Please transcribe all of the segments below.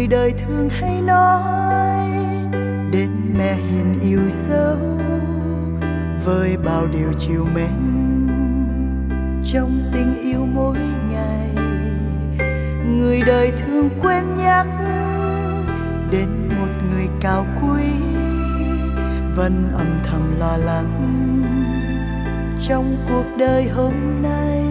người đời thường hay nói đến mẹ hiền yêu dấu với bao điều trìu mến trong tình yêu mỗi ngày. Người đời thường quên nhắc đến một người cao quý vẫn âm thầm lo lắng trong cuộc đời hôm nay.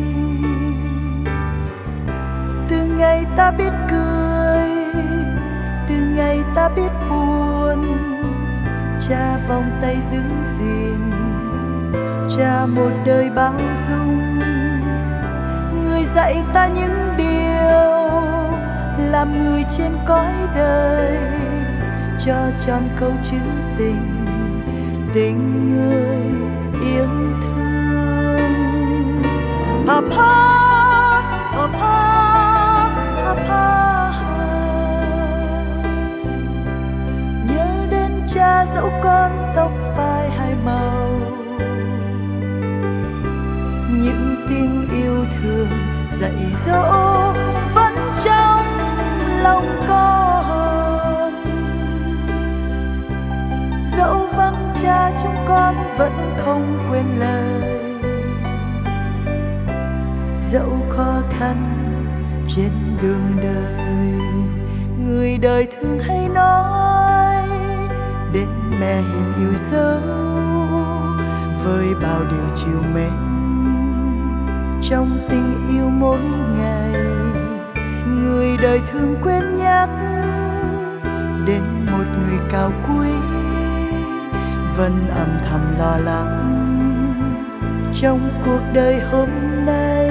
Từ ngày ta biết cười, từ ngày ta biết buồn, cha vòng tay giữ gìn, cha một đời bao dung. Người dạy ta những điều làm người trên cõi đời, cho tròn câu chữ tình, tình người yêu thương. Papa, Papa, Papa, nhớ đến cha dẫu con tóc phai hai màu, những tiếng yêu thương dạy dỗ vẫn trong lòng con. Dẫu vắng cha chúng con vẫn không quên lời, dẫu khó khăn trên đường đời. Người đời thường hay nói đến mẹ hiền yêu dấu với bao điều trìu mến trong tình yêu mỗi ngày. Người đời thường quên nhắc đến một người cao quý vẫn âm thầm lo lắng trong cuộc đời hôm nay.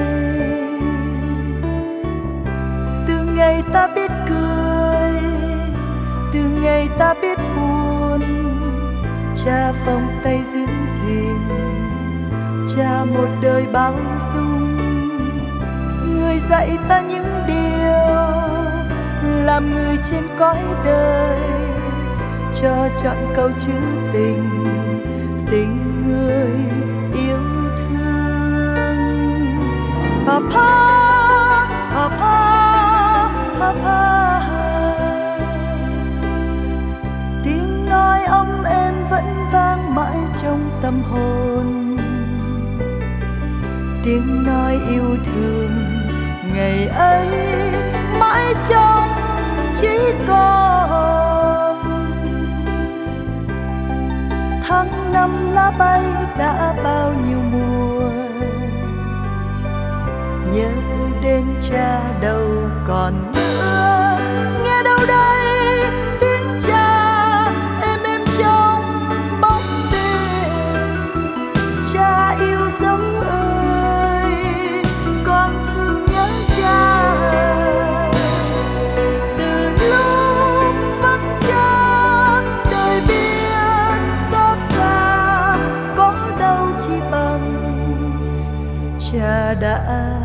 Từ ngày ta biết cười, từ ngày ta biết buồn, cha vòng tay giữ gìn, cha một đời bao dung. Người dạy ta những điều làm người trên cõi đời, cho trọn câu chữ tình, tình người yêu thương. Papa, Papa, Papa, tiếng nói ấm êm vẫn vang mãi trong tâm hồn, tiếng nói yêu thương ngày ấy mãi trong chỉ còn. Tháng năm lá bay đã bao nhiêu mùa, nhớ đến cha đâu còn nữa. Nghe đâu đây tiếng cha êm êm trong bóng đêm. Cha yêu dấu ơi, con thương nhớ cha. Từ lúc vắng cha đời biết xót xa, có đâu chỉ bằng cha đã